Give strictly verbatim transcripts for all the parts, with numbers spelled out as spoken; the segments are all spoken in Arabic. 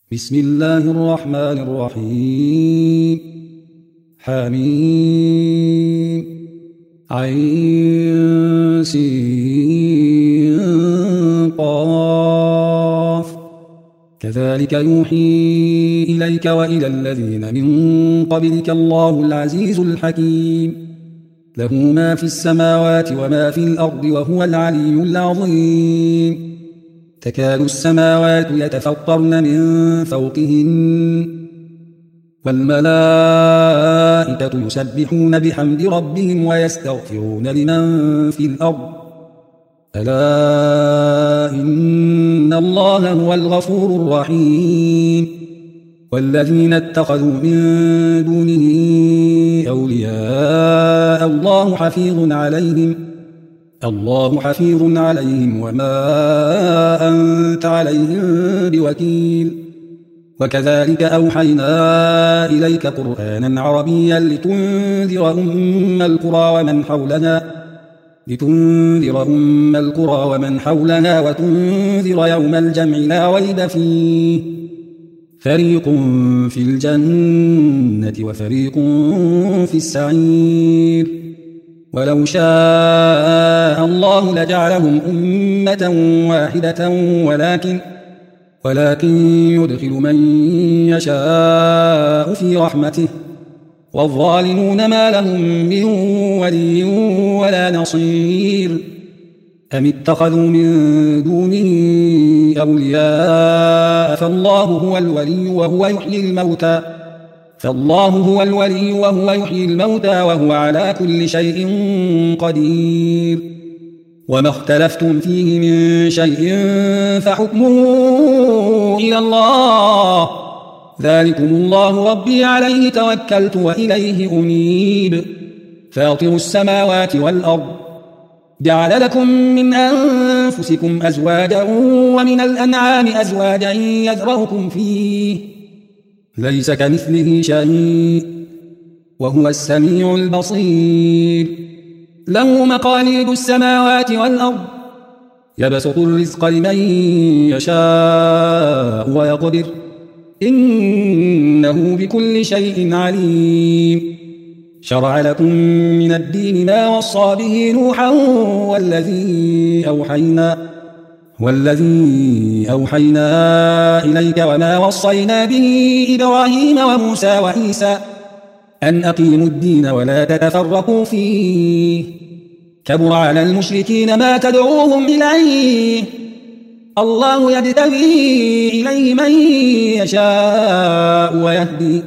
بسم الله الرحمن الرحيم. حميم عين سين قاف. كذلك يوحي إليك وإلى الذين من قبلك الله العزيز الحكيم. له ما في السماوات وما في الأرض وهو العلي العظيم. تكاد السماوات يتفطرن من فوقهن والملائكة يسبحون بحمد ربهم ويستغفرون لمن في الأرض ألا إن الله هو الغفور الرحيم. والذين اتخذوا من دونه أولياء الله حفيظ عليهم الله حفيظ عليهم وما أنت عليهم بوكيل. وكذلك أوحينا إليك قرآنا عربيا لتنذر أم القرى ومن حولها لتنذر أم القرى ومن حولها وتنذر يوم الجمع لا ريب فيه فريق في الجنة وفريق في السعير. ولو شاء الله لجعلهم أمة واحدة ولكن ولكن يدخل من يشاء في رحمته والظالمون ما لهم من ولي ولا نصير. أم اتخذوا من دونه أولياء فالله هو الولي وهو يحيي الموتى فالله هو الولي وهو يحيي الموتى وهو على كل شيء قدير. وما اختلفتم فيه من شيء فحكمه إلى الله ذلكم الله ربي عليه توكلت وإليه أنيب. فاطر السماوات والأرض جعل لكم من أنفسكم أزواجا ومن الأنعام أزواجا يذرأكم فيه ليس كمثله شيء وهو السميع البصير. له مقاليد السماوات والأرض يبسط الرزق لمن يشاء ويقدر إنه بكل شيء عليم. شرع لكم من الدين ما وصى به نوحا والذي أوحينا والذي أوحينا إليك وما وصينا به إبراهيم وموسى وعيسى أن أقيموا الدين ولا تتفرقوا فيه كبر على المشركين ما تدعوهم إليه الله يجتبي إليه من يشاء ويهدي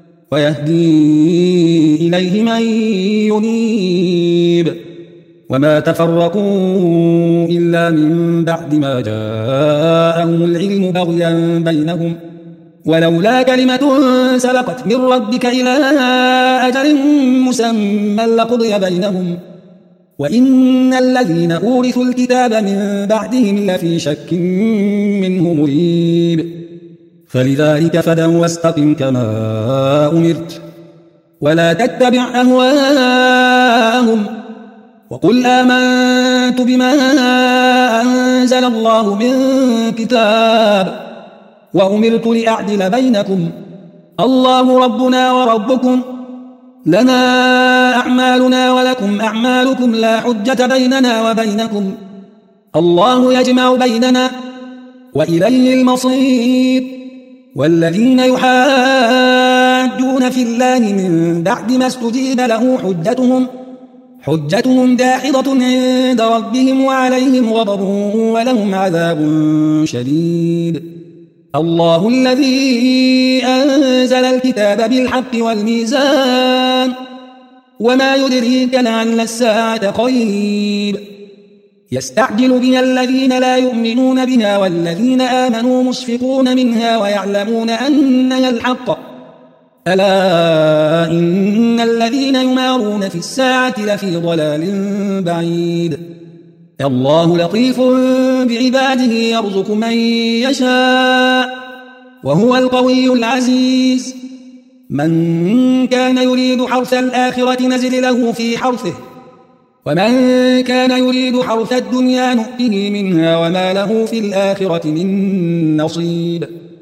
ويهدي إليه من ينيب. وما تفرقوا إلا من بعد ما جاءهم العلم بغيا بينهم ولولا كلمة سبقت من ربك إلى أجل مسمى لقضي بينهم وإن الذين أورثوا الكتاب من بعدهم لفي شك منه مريب. فلذلك فادع واستقم كما أمرت ولا تتبع أهواءهم وقل آمنت بما أنزل الله من كتاب وأمرت لأعدل بينكم الله ربنا وربكم لنا أعمالنا ولكم أعمالكم لا حجة بيننا وبينكم الله يجمع بيننا وإليه المصير. والذين يحاجون في الله من بعد ما استجيب له حجتهم حجتهم داحضة عند ربهم وعليهم غضب ولهم عذاب شديد. الله الذي أنزل الكتاب بالحق والميزان وما يدريك لعل الساعة قريب. يستعجل بها الذين لا يؤمنون بها والذين آمنوا مشفقون منها ويعلمون أنها الحق ألا إن الذين يمارون في الساعة لفي ضلال بعيد. الله لطيف بعباده يرزق من يشاء وهو القوي العزيز. من كان يريد حرث الآخرة نزل له في حرثه ومن كان يريد حرث الدنيا نؤته منها وما له في الآخرة من نصيب.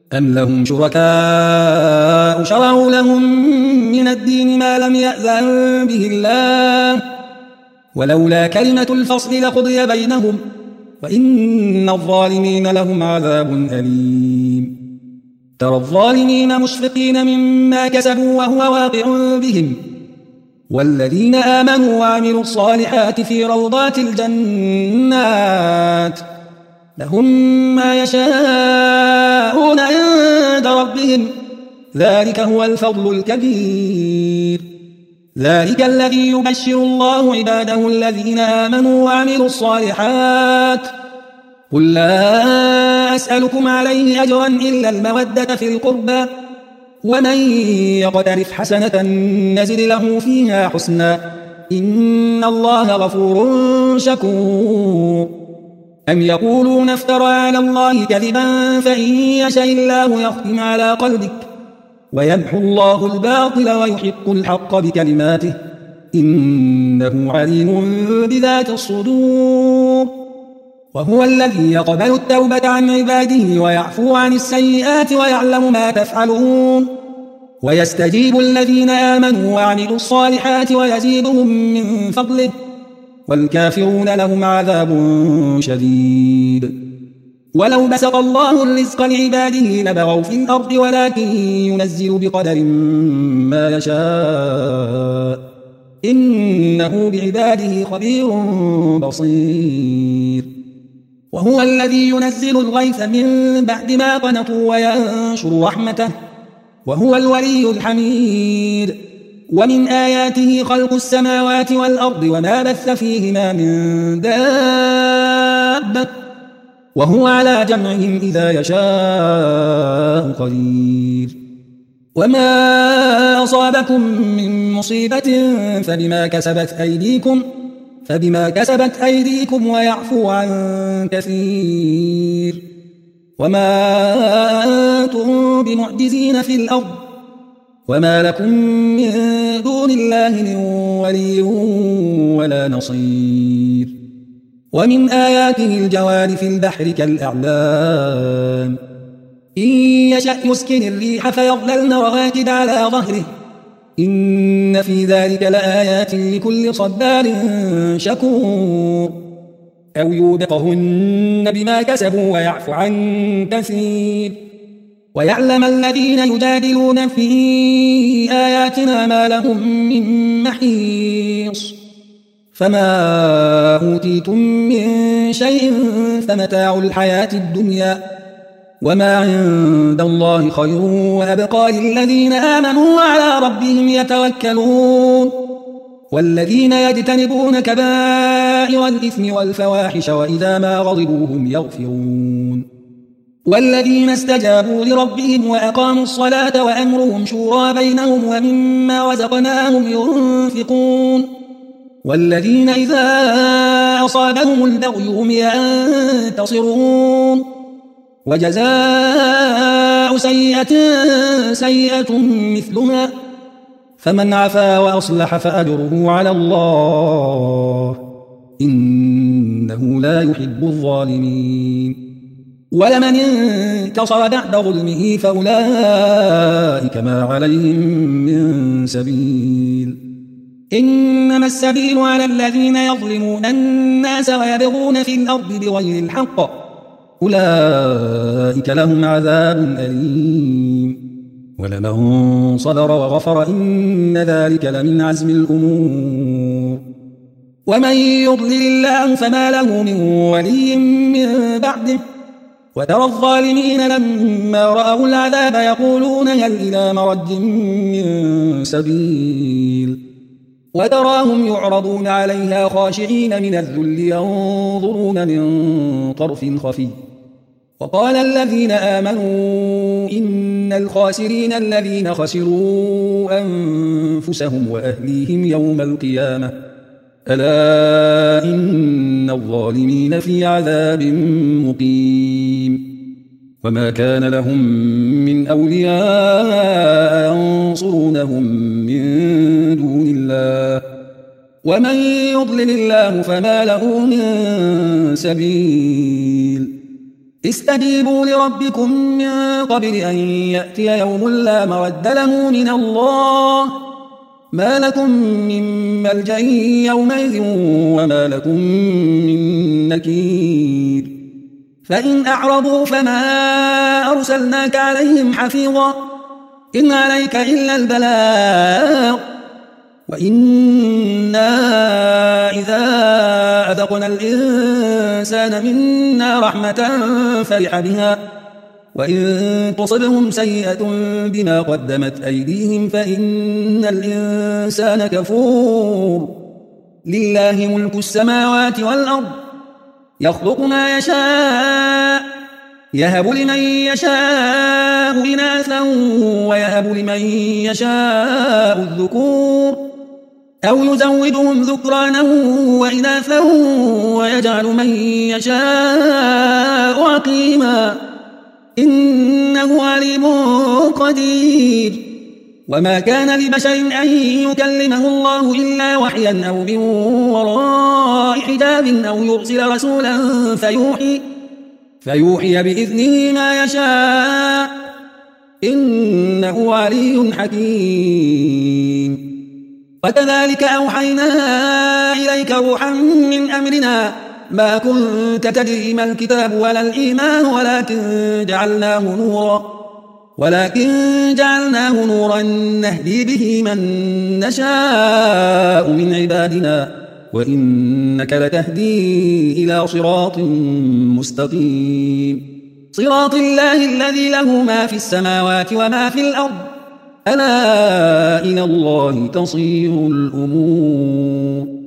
أم لهم شركاء شرعوا لهم من الدين ما لم يأذن به الله ولولا كلمة الفصل لقضي بينهم وإن الظالمين لهم عذاب أليم ترى الظالمين مشفقين مما كسبوا وهو واقع بهم والذين آمنوا وعملوا الصالحات في روضات الجنات لهم ما يشاءون عند ربهم ذلك هو الفضل الكبير ذلك الذي يبشر الله عباده الذين آمنوا وعملوا الصالحات قل لا أسألكم عليه أجرا إلا المودة في القربى ومن يقترف حسنة نزد له فيها حسنا إن الله غفور شكور أم يقولون افترى على الله كذبا فإن يشاء الله يختم على قلبك ويمحو الله الباطل ويحق الحق بكلماته إنه عليم بذات الصدور وهو الذي يقبل التوبة عن عباده ويعفو عن السيئات ويعلم ما تفعلون ويستجيب الذين آمنوا وعملوا الصالحات ويزيدهم من فضله والكافرون لهم عذاب شديد ولو بسط الله الرزق لعباده لبغوا في الأرض ولكن ينزل بقدر ما يشاء إنه بعباده خبير بصير وهو الذي ينزل الغيث من بعد ما قنطوا وينشر رحمته وهو الولي الحميد ومن آياته خلق السماوات والأرض وما بث فيهما من دابة وهو على جمعهم إذا يشاء قدير وما أصابكم من مصيبة فبما كسبت أيديكم فبما كسبت أيديكم ويعفو عن كثير وما أنتم بمعجزين في الأرض وما لكم من دون الله من ولي ولا نصير ومن آياته الجوار في البحر كالأعلام إن يشأ يسكن الريح فيظللن رواكد على ظهره إن في ذلك لآيات لكل صبار شكور أو يوبقهن بما كسبوا ويعفو عن كثير ويعلم الذين يجادلون في آياتنا ما لهم من محيص فما أوتيتم من شيء فمتاع الحياة الدنيا وما عند الله خير وأبقى للذين آمنوا وعلى ربهم يتوكلون والذين يجتنبون كبائر الإثم والفواحش وإذا ما غضبوا هم يغفرون والذين استجابوا لربهم وأقاموا الصلاة وأمرهم شورى بينهم ومما رزقناهم ينفقون والذين إذا أصابهم البغي هم ينتصرون وجزاء سيئة سيئة مثلها فمن عفا وأصلح فأجره على الله إنه لا يحب الظالمين ولمن انتصر بعد ظلمه فأولئك ما عليهم من سبيل إنما السبيل على الذين يظلمون الناس ويبغون في الأرض بغير الحق أولئك لهم عذاب أليم ولمن صبر وغفر إن ذلك لمن عزم الأمور ومن يضلل الله فما له من ولي من بعده وترى الظالمين لما رأوا العذاب يقولون هل إلى مرد من سبيل وتراهم يعرضون عليها خاشعين من الذل ينظرون من طرف خفي وقال الذين آمنوا إن الخاسرين الذين خسروا أنفسهم وأهليهم يوم القيامة ألا إن الظالمين في عذاب مقيم وما كان لهم من أولياء ينصرونهم من دون الله ومن يضلل الله فما له من سبيل استجيبوا لربكم من قبل أن يأتي يوم لا مرد له من الله ما لكم من ملجأ يومئذ وما لكم من نكير فإن أعرضوا فما أرسلناك عليهم حفيظا إن عليك إلا البلاغ وإنا إذا أذقنا الإنسان منا رحمة فرح بها وإن تصبهم سيئة بما قدمت أيديهم فإن الإنسان كفور لله ملك السماوات والأرض يخلق ما يشاء يهب لمن يشاء إناثا ويهب لمن يشاء الذكور أو يزودهم ذكرانا وإناثا ويجعل من يشاء عقيما إنه عليم قدير وما كان لبشر أن يكلمه الله إلا وحيا أو من وراء حجاب أو يرسل رسولا فيوحي, فيوحي بإذنه ما يشاء إنه علي حكيم وكذلك أوحينا إليك روحا من أمرنا ما كنت تدري ما الكتاب ولا الإيمان ولكن جعلناه نورا ولكن جعلناه نورا نهدي به من نشاء من عبادنا وإنك لتهدي إلى صراط مستقيم صراط الله الذي له ما في السماوات وما في الأرض ألا إلى الله تصير الأمور